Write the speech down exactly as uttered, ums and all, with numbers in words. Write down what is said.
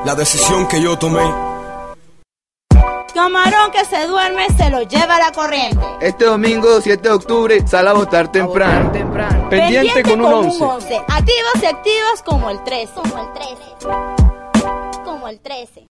la decisión que yo tomé. Camarón que se duerme se lo lleva la corriente. Este domingo siete de octubre sal a votar temprano. temprano. Pendiente, Pendiente con un once. once. Activos y activas como el trece. Como el trece. Como el trece.